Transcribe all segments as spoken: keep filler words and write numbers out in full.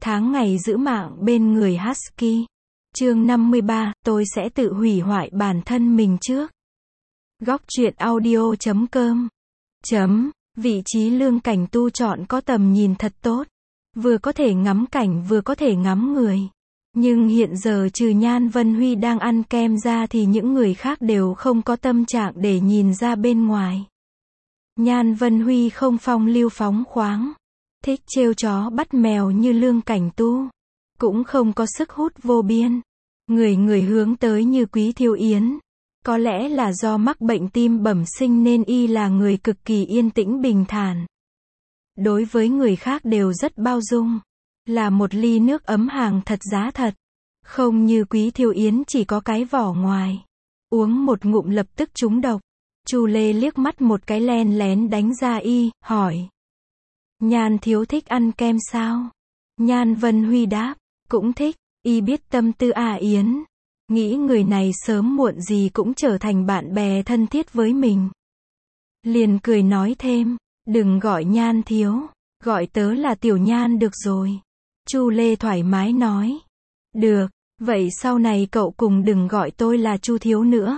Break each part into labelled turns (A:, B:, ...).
A: Tháng ngày giữ mạng bên người Husky. Chương năm mươi ba, tôi sẽ tự hủy hoại bản thân mình trước. Góc truyện audio chấm com. Chấm, vị trí Lương Cảnh Tu chọn có tầm nhìn thật tốt. Vừa có thể ngắm cảnh vừa có thể ngắm người. Nhưng hiện giờ trừ Nhan Vân Huy đang ăn kem ra thì những người khác đều không có tâm trạng để nhìn ra bên ngoài. Nhan Vân Huy không phong lưu phóng khoáng, thích trêu chó bắt mèo như Lương Cảnh Tu, cũng không có sức hút vô biên. Người người hướng tới như Quý Thiêu Yến. Có lẽ là do mắc bệnh tim bẩm sinh nên y là người cực kỳ yên tĩnh bình thản. Đối với người khác đều rất bao dung. Là một ly nước ấm hàng thật giá thật. Không như Quý Thiêu Yến chỉ có cái vỏ ngoài. Uống một ngụm lập tức trúng độc. Chu Lê liếc mắt một cái len lén đánh ra y, hỏi. Nhan thiếu thích ăn kem sao? Nhan Vân Huy đáp, cũng thích. Y biết tâm tư A Yến. Nghĩ người này sớm muộn gì cũng trở thành bạn bè thân thiết với mình. Liền cười nói thêm, đừng gọi Nhan thiếu, gọi tớ là Tiểu Nhan được rồi. Chu Lê thoải mái nói, được, vậy sau này cậu cùng đừng gọi tôi là Chu thiếu nữa.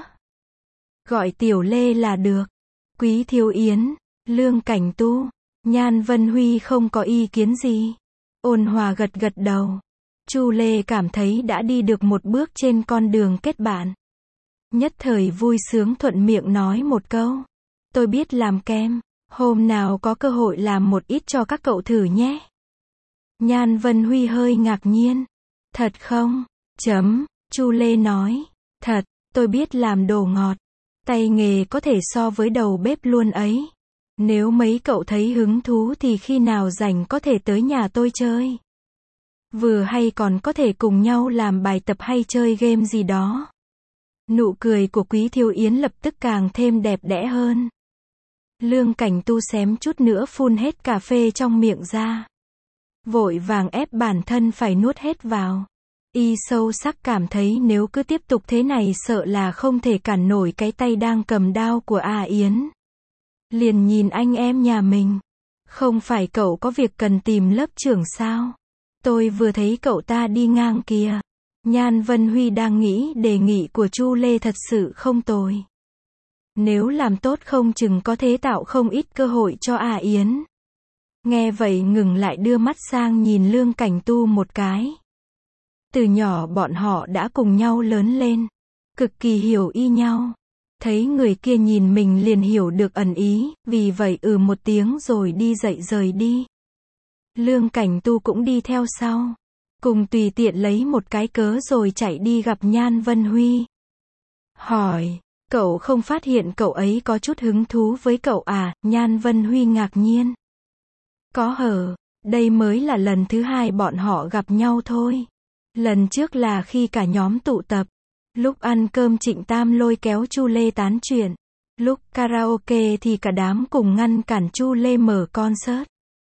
A: Gọi Tiểu Lê là được. Quý Thiêu Yến, Lương Cảnh Tu, Nhan Vân Huy không có ý kiến gì. Ôn hòa gật gật đầu. Chu Lê cảm thấy đã đi được một bước trên con đường kết bạn. Nhất thời vui sướng thuận miệng nói một câu. Tôi biết làm kem, hôm nào có cơ hội làm một ít cho các cậu thử nhé. Nhan Vân Huy hơi ngạc nhiên. Thật không? Chấm, Chu Lê nói. Thật, tôi biết làm đồ ngọt. Tay nghề có thể so với đầu bếp luôn ấy. Nếu mấy cậu thấy hứng thú thì khi nào rảnh có thể tới nhà tôi chơi. Vừa hay còn có thể cùng nhau làm bài tập hay chơi game gì đó. Nụ cười của Quý Thiêu Yến lập tức càng thêm đẹp đẽ hơn. Lương Cảnh Tu xém chút nữa phun hết cà phê trong miệng ra. Vội vàng ép bản thân phải nuốt hết vào. Y sâu sắc cảm thấy nếu cứ tiếp tục thế này sợ là không thể cản nổi cái tay đang cầm đao của A Yến. Liền nhìn anh em nhà mình. Không phải cậu có việc cần tìm lớp trưởng sao? Tôi vừa thấy cậu ta đi ngang kìa. Nhan Vân Huy đang nghĩ đề nghị của Chu Lê thật sự không tồi. Nếu làm tốt không chừng có thể tạo không ít cơ hội cho A Yến. Nghe vậy ngừng lại đưa mắt sang nhìn Lương Cảnh Tu một cái. Từ nhỏ bọn họ đã cùng nhau lớn lên. Cực kỳ hiểu y nhau. Thấy người kia nhìn mình liền hiểu được ẩn ý, vì vậy ừ một tiếng rồi đi dậy rời đi. Lương Cảnh Tu cũng đi theo sau. Cùng tùy tiện lấy một cái cớ rồi chạy đi gặp Nhan Vân Huy. Hỏi, cậu không phát hiện cậu ấy có chút hứng thú với cậu à? Nhan Vân Huy ngạc nhiên. Có hở, đây mới là lần thứ hai bọn họ gặp nhau thôi. Lần trước là khi cả nhóm tụ tập. Lúc ăn cơm Trịnh Tam lôi kéo Chu Lê tán chuyện. Lúc karaoke thì cả đám cùng ngăn cản Chu Lê mở concert.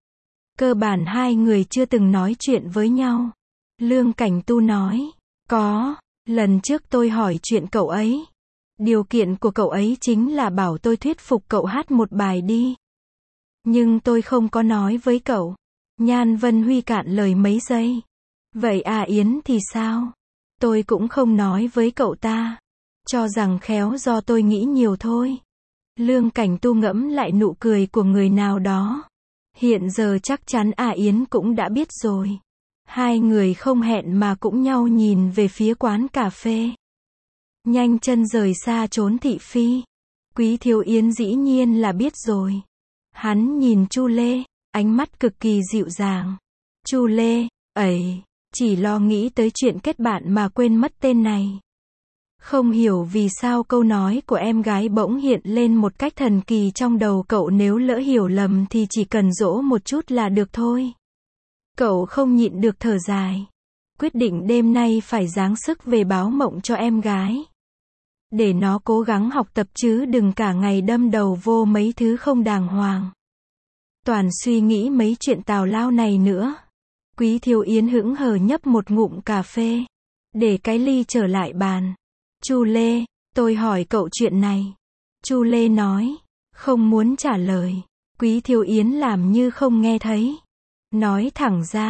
A: Cơ bản hai người chưa từng nói chuyện với nhau. Lương Cảnh Tu nói, có, lần trước tôi hỏi chuyện cậu ấy. Điều kiện của cậu ấy chính là bảo tôi thuyết phục cậu hát một bài đi. Nhưng tôi không có nói với cậu. Nhan Vân Huy cạn lời mấy giây. Vậy A Yến thì sao? Tôi cũng không nói với cậu ta. Cho rằng khéo do tôi nghĩ nhiều thôi. Lương Cảnh Tu ngẫm lại nụ cười của người nào đó. Hiện giờ chắc chắn A Yến cũng đã biết rồi. Hai người không hẹn mà cũng nhau nhìn về phía quán cà phê. Nhanh chân rời xa trốn thị phi. Quý Thiêu Yến dĩ nhiên là biết rồi. Hắn nhìn Chu Lê, ánh mắt cực kỳ dịu dàng. Chu Lê, ấy, chỉ lo nghĩ tới chuyện kết bạn mà quên mất tên này. Không hiểu vì sao câu nói của em gái bỗng hiện lên một cách thần kỳ trong đầu cậu, nếu lỡ hiểu lầm thì chỉ cần dỗ một chút là được thôi. Cậu không nhịn được thở dài. Quyết định đêm nay phải giáng sức về báo mộng cho em gái. Để nó cố gắng học tập chứ đừng cả ngày đâm đầu vô mấy thứ không đàng hoàng. Toàn suy nghĩ mấy chuyện tào lao này nữa. Quý Thiêu Yến hững hờ nhấp một ngụm cà phê. Để cái ly trở lại bàn. Chu Lê, tôi hỏi cậu chuyện này. Chu Lê nói, không muốn trả lời. Quý Thiêu Yến làm như không nghe thấy. Nói thẳng ra,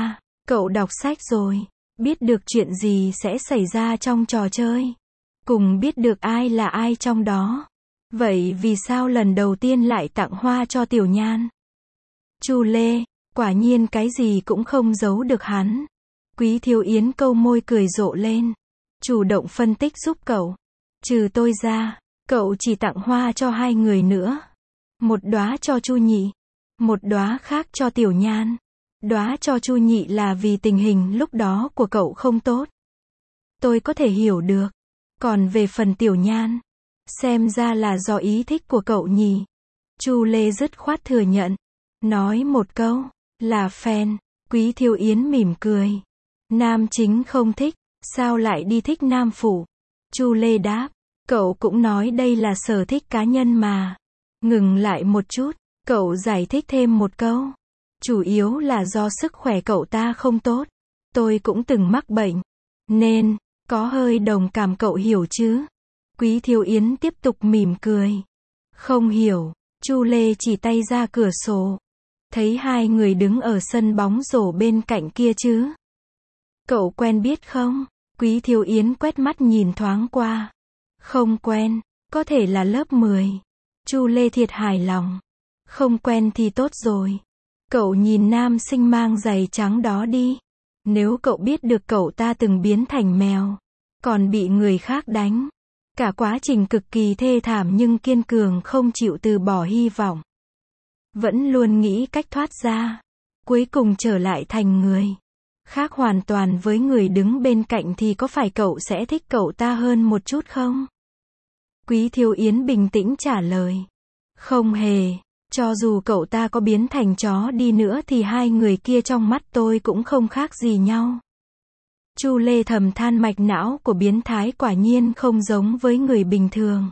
A: Cậu đọc sách rồi, biết được chuyện gì sẽ xảy ra trong trò chơi, cùng biết được ai là ai trong đó. Vậy vì sao lần đầu tiên lại tặng hoa cho Tiểu Nhan? Chu Lê, quả nhiên cái gì cũng không giấu được hắn. Quý Thiếu Yến câu môi cười rộ lên, chủ động phân tích giúp cậu. Trừ tôi ra, cậu chỉ tặng hoa cho hai người nữa. Một đóa cho Chu Nhị, một đóa khác cho Tiểu Nhan. Đóa cho Chu Nhị là vì tình hình lúc đó của cậu không tốt. Tôi có thể hiểu được. Còn về phần Tiểu Nhan, xem ra là do ý thích của cậu nhỉ. Chu Lê dứt khoát thừa nhận. Nói một câu, là fan. Quý Thiếu Yến mỉm cười. Nam chính không thích, sao lại đi thích nam phụ? Chu Lê đáp. Cậu cũng nói đây là sở thích cá nhân mà. Ngừng lại một chút, cậu giải thích thêm một câu. Chủ yếu là do sức khỏe cậu ta không tốt. Tôi cũng từng mắc bệnh. Nên, có hơi đồng cảm, cậu hiểu chứ? Quý Thiếu Yến tiếp tục mỉm cười. Không hiểu. Chu Lê chỉ tay ra cửa sổ. Thấy hai người đứng ở sân bóng rổ bên cạnh kia chứ? Cậu quen biết không? Quý Thiếu Yến quét mắt nhìn thoáng qua. Không quen, có thể là lớp mười. Chu Lê thiệt hài lòng. Không quen thì tốt rồi. Cậu nhìn nam sinh mang giày trắng đó đi. Nếu cậu biết được cậu ta từng biến thành mèo, còn bị người khác đánh. Cả quá trình cực kỳ thê thảm nhưng kiên cường không chịu từ bỏ hy vọng. Vẫn luôn nghĩ cách thoát ra. Cuối cùng trở lại thành người khác hoàn toàn với người đứng bên cạnh thì có phải cậu sẽ thích cậu ta hơn một chút không? Quý Thiếu Yến bình tĩnh trả lời. Không hề. Cho dù cậu ta có biến thành chó đi nữa thì hai người kia trong mắt tôi cũng không khác gì nhau. Chu Lê thầm than mạch não của biến thái quả nhiên không giống với người bình thường.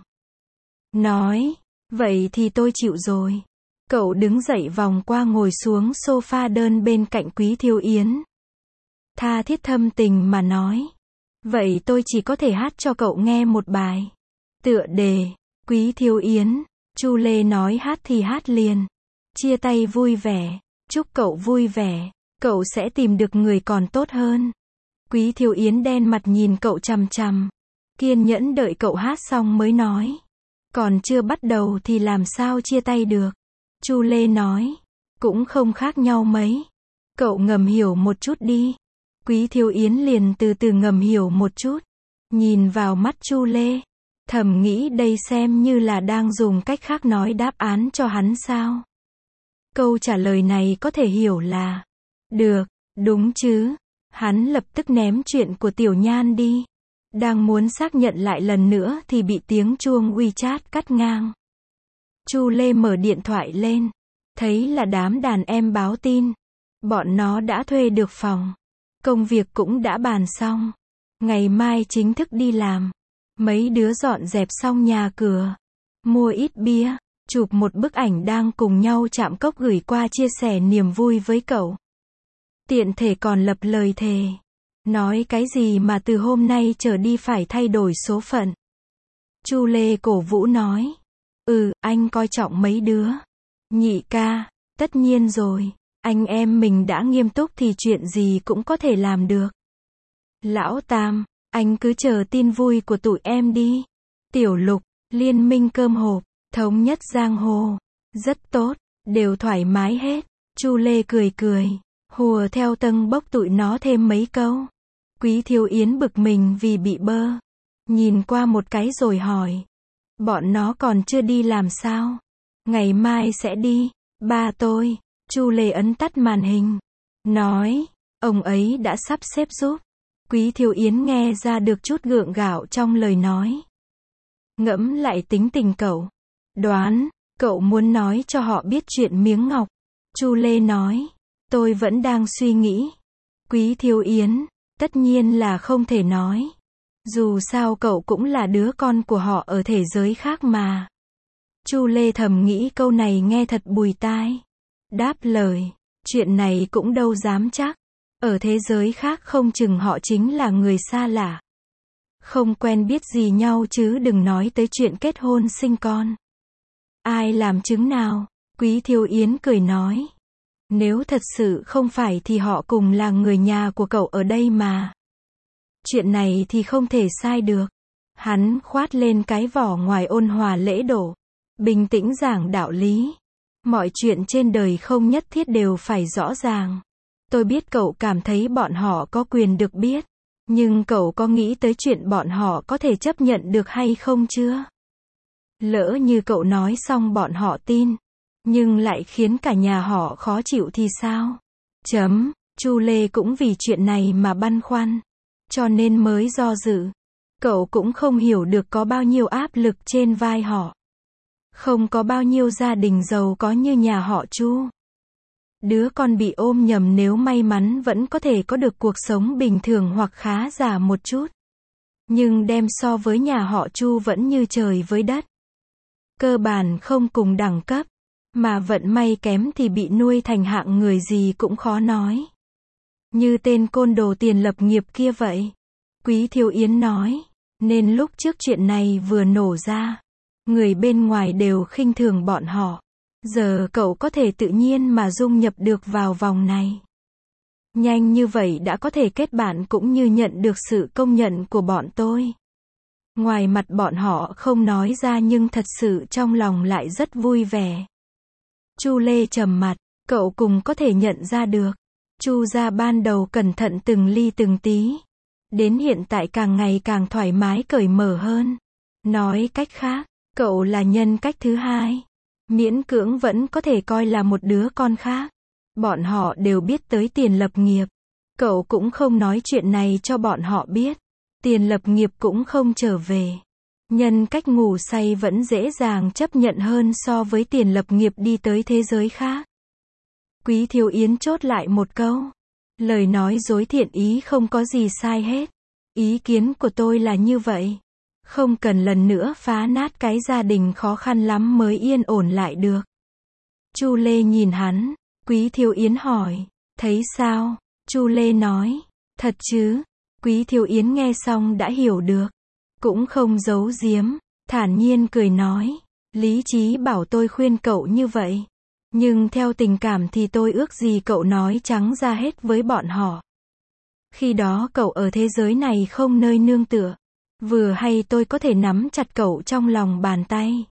A: Nói, vậy thì tôi chịu rồi. Cậu đứng dậy vòng qua ngồi xuống sofa đơn bên cạnh Quý Thiếu Yến. Tha thiết thâm tình mà nói. Vậy tôi chỉ có thể hát cho cậu nghe một bài. Tựa đề, Quý Thiếu Yến. Chu Lê nói hát thì hát liền. Chia tay vui vẻ. Chúc cậu vui vẻ. Cậu sẽ tìm được người còn tốt hơn. Quý Thiếu Yến đen mặt nhìn cậu chằm chằm. Kiên nhẫn đợi cậu hát xong mới nói. Còn chưa bắt đầu thì làm sao chia tay được. Chu Lê nói. Cũng không khác nhau mấy. Cậu ngầm hiểu một chút đi. Quý Thiếu Yến liền từ từ ngầm hiểu một chút. Nhìn vào mắt Chu Lê. Thầm nghĩ đây xem như là đang dùng cách khác nói đáp án cho hắn sao. Câu trả lời này có thể hiểu là. Được, đúng chứ. Hắn lập tức ném chuyện của Tiểu Nhan đi. Đang muốn xác nhận lại lần nữa thì bị tiếng chuông WeChat cắt ngang. Chu Lê mở điện thoại lên. Thấy là đám đàn em báo tin. Bọn nó đã thuê được phòng. Công việc cũng đã bàn xong. Ngày mai chính thức đi làm. Mấy đứa dọn dẹp xong nhà cửa. Mua ít bia. Chụp một bức ảnh đang cùng nhau chạm cốc gửi qua chia sẻ niềm vui với cậu. Tiện thể còn lập lời thề. Nói cái gì mà từ hôm nay trở đi phải thay đổi số phận. Chu Lê cổ vũ nói. Ừ, anh coi trọng mấy đứa. Nhị ca, tất nhiên rồi. Anh em mình đã nghiêm túc thì chuyện gì cũng có thể làm được. Lão Tam, anh cứ chờ tin vui của tụi em đi. Tiểu Lục, liên minh cơm hộp, thống nhất giang hồ. Rất tốt, đều thoải mái hết. Chu Lê cười cười. Hùa theo tâng bốc tụi nó thêm mấy câu. Quý Thiếu Yến bực mình vì bị bơ. Nhìn qua một cái rồi hỏi. Bọn nó còn chưa đi làm sao? Ngày mai sẽ đi. Ba tôi. Chu Lê ấn tắt màn hình. Nói. Ông ấy đã sắp xếp giúp. Quý Thiếu Yến nghe ra được chút gượng gạo trong lời nói. Ngẫm lại tính tình cậu. Đoán. Cậu muốn nói cho họ biết chuyện miếng ngọc. Chu Lê nói. Tôi vẫn đang suy nghĩ. Quý Thiếu Yến. Tất nhiên là không thể nói. Dù sao cậu cũng là đứa con của họ ở thể giới khác mà. Chu Lê thầm nghĩ câu này nghe thật bùi tai. Đáp lời. Chuyện này cũng đâu dám chắc. Ở thế giới khác không chừng họ chính là người xa lạ. Không quen biết gì nhau chứ đừng nói tới chuyện kết hôn sinh con. Ai làm chứng nào? Quý Thiếu Yến cười nói. Nếu thật sự không phải thì họ cùng là người nhà của cậu ở đây mà. Chuyện này thì không thể sai được. Hắn khoát lên cái vỏ ngoài ôn hòa lễ độ. Bình tĩnh giảng đạo lý. Mọi chuyện trên đời không nhất thiết đều phải rõ ràng. Tôi biết cậu cảm thấy bọn họ có quyền được biết. Nhưng cậu có nghĩ tới chuyện bọn họ có thể chấp nhận được hay không chưa? Lỡ như cậu nói xong bọn họ tin, nhưng lại khiến cả nhà họ khó chịu thì sao? Chấm. Chu Lê cũng vì chuyện này mà băn khoăn. Cho nên mới do dự. Cậu cũng không hiểu được có bao nhiêu áp lực trên vai họ. Không có bao nhiêu gia đình giàu có như nhà họ Chu. Đứa con bị ôm nhầm nếu may mắn vẫn có thể có được cuộc sống bình thường hoặc khá giả một chút. Nhưng đem so với nhà họ Chu vẫn như trời với đất. Cơ bản không cùng đẳng cấp. Mà vận may kém thì bị nuôi thành hạng người gì cũng khó nói. Như tên côn đồ tiền lập nghiệp kia vậy. Quý Thiêu Yến nói. Nên lúc trước chuyện này vừa nổ ra, người bên ngoài đều khinh thường bọn họ. Giờ cậu có thể tự nhiên mà dung nhập được vào vòng này. Nhanh như vậy đã có thể kết bạn cũng như nhận được sự công nhận của bọn tôi. Ngoài mặt bọn họ không nói ra nhưng thật sự trong lòng lại rất vui vẻ. Chu Lê trầm mặt, cậu cùng có thể nhận ra được. Chu gia ban đầu cẩn thận từng ly từng tí. Đến hiện tại càng ngày càng thoải mái cởi mở hơn. Nói cách khác, cậu là nhân cách thứ hai. Miễn cưỡng vẫn có thể coi là một đứa con khác. Bọn họ đều biết tới tiền lập nghiệp. Cậu cũng không nói chuyện này cho bọn họ biết. Tiền lập nghiệp cũng không trở về. Nhân cách ngủ say vẫn dễ dàng chấp nhận hơn so với tiền lập nghiệp đi tới thế giới khác. Quý Thiêu Yến chốt lại một câu. Lời nói dối thiện ý không có gì sai hết. Ý kiến của tôi là như vậy. Không cần lần nữa phá nát cái gia đình khó khăn lắm mới yên ổn lại được. Chu Lê nhìn hắn. Quý Thiêu Yến hỏi. Thấy sao? Chu Lê nói. Thật chứ? Quý Thiêu Yến nghe xong đã hiểu được. Cũng không giấu giếm. Thản nhiên cười nói. Lý trí bảo tôi khuyên cậu như vậy. Nhưng theo tình cảm thì tôi ước gì cậu nói trắng ra hết với bọn họ. Khi đó cậu ở thế giới này không nơi nương tựa. Vừa hay tôi có thể nắm chặt cậu trong lòng bàn tay.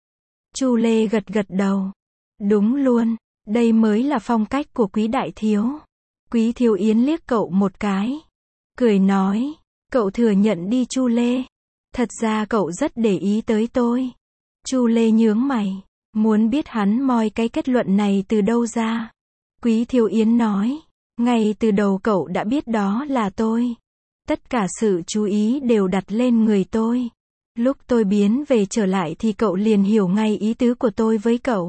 A: Chu Lê gật gật đầu. Đúng luôn, đây mới là phong cách của Quý đại thiếu. Quý Thiêu Yến liếc cậu một cái. Cười nói, cậu thừa nhận đi Chu Lê. Thật ra cậu rất để ý tới tôi. Chu Lê nhướng mày, muốn biết hắn moi cái kết luận này từ đâu ra. Quý Thiêu Yến nói, ngay từ đầu cậu đã biết đó là tôi. Tất cả sự chú ý đều đặt lên người tôi. Lúc tôi biến về trở lại thì cậu liền hiểu ngay ý tứ của tôi với cậu.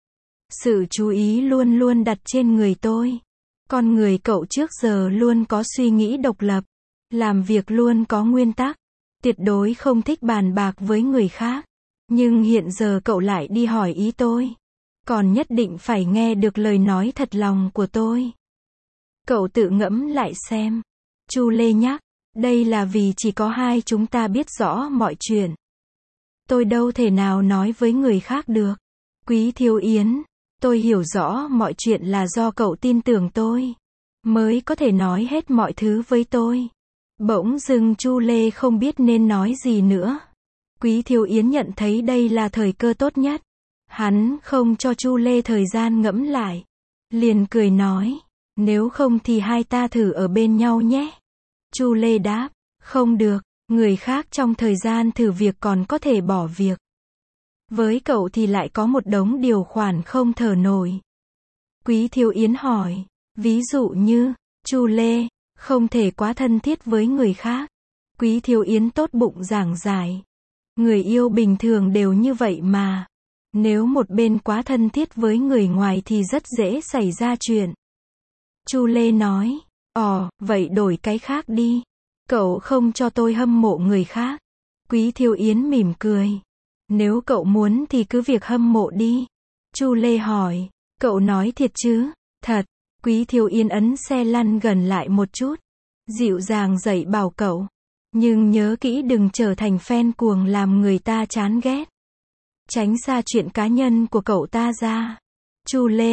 A: Sự chú ý luôn luôn đặt trên người tôi. Con người cậu trước giờ luôn có suy nghĩ độc lập. Làm việc luôn có nguyên tắc. Tuyệt đối không thích bàn bạc với người khác. Nhưng hiện giờ cậu lại đi hỏi ý tôi. Còn nhất định phải nghe được lời nói thật lòng của tôi. Cậu tự ngẫm lại xem. Chu Lê nhắc. Đây là vì chỉ có hai chúng ta biết rõ mọi chuyện. Tôi đâu thể nào nói với người khác được. Quý Thiêu Yến. Tôi hiểu rõ mọi chuyện là do cậu tin tưởng tôi. Mới có thể nói hết mọi thứ với tôi. Bỗng dưng Chu Lê không biết nên nói gì nữa. Quý Thiêu Yến nhận thấy đây là thời cơ tốt nhất. Hắn không cho Chu Lê thời gian ngẫm lại. Liền cười nói. Nếu không thì hai ta thử ở bên nhau nhé. Chu Lê đáp. Không được, người khác trong thời gian thử việc còn có thể bỏ việc. Với cậu thì lại có một đống điều khoản không thở nổi. Quý Thiêu Yến hỏi. Ví dụ như, Chu Lê, không thể quá thân thiết với người khác. Quý Thiêu Yến tốt bụng giảng giải. Người yêu bình thường đều như vậy mà. Nếu một bên quá thân thiết với người ngoài thì rất dễ xảy ra chuyện. Chu Lê nói. Ồ, vậy đổi cái khác đi. Cậu không cho tôi hâm mộ người khác. Quý Thiêu Yến mỉm cười. Nếu cậu muốn thì cứ việc hâm mộ đi. Chu Lê hỏi. Cậu nói thiệt chứ? Thật. Quý Thiêu Yến ấn xe lăn gần lại một chút. Dịu dàng dạy bảo cậu. Nhưng nhớ kỹ đừng trở thành fan cuồng làm người ta chán ghét. Tránh xa chuyện cá nhân của cậu ta ra. Chu Lê,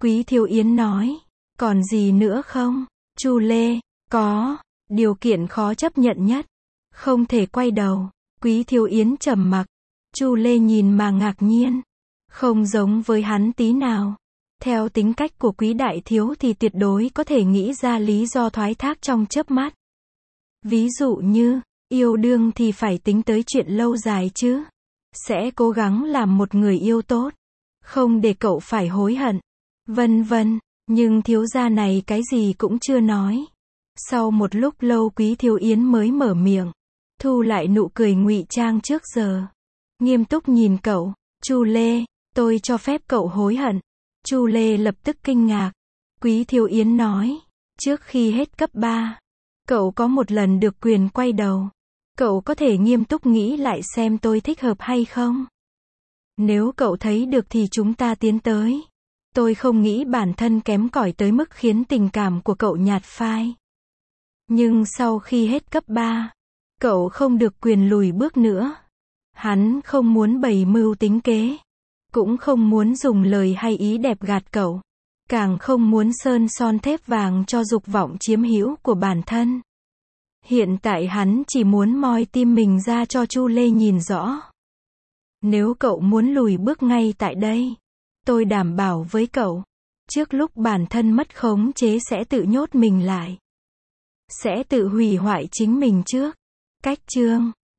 A: Quý Thiêu Yến nói. Còn gì nữa không? Chu Lê. Có. Điều kiện khó chấp nhận nhất. Không thể quay đầu. Quý Thiêu Yến trầm mặc. Chu Lê nhìn mà ngạc nhiên. Không giống với hắn tí nào. Theo tính cách của Quý đại thiếu thì tuyệt đối có thể nghĩ ra lý do thoái thác trong chớp mắt. Ví dụ như, yêu đương thì phải tính tới chuyện lâu dài chứ. Sẽ cố gắng làm một người yêu tốt. Không để cậu phải hối hận. Vân vân. Nhưng thiếu gia này cái gì cũng chưa nói. Sau một lúc lâu Quý Thiêu Yến mới mở miệng. Thu lại nụ cười ngụy trang trước giờ. Nghiêm túc nhìn cậu. Chu Lê, tôi cho phép cậu hối hận. Chu Lê lập tức kinh ngạc. Quý Thiêu Yến nói. Trước khi hết cấp ba, cậu có một lần được quyền quay đầu. Cậu có thể nghiêm túc nghĩ lại xem tôi thích hợp hay không? Nếu cậu thấy được thì chúng ta tiến tới. Tôi không nghĩ bản thân kém cỏi tới mức khiến tình cảm của cậu nhạt phai. Nhưng sau khi hết cấp ba, cậu không được quyền lùi bước nữa. Hắn không muốn bày mưu tính kế. Cũng không muốn dùng lời hay ý đẹp gạt cậu. Càng không muốn sơn son thép vàng cho dục vọng chiếm hữu của bản thân. Hiện tại hắn chỉ muốn moi tim mình ra cho Chu Lê nhìn rõ. Nếu cậu muốn lùi bước ngay tại đây, tôi đảm bảo với cậu, trước lúc bản thân mất khống chế sẽ tự nhốt mình lại. Sẽ tự hủy hoại chính mình trước. Cách chương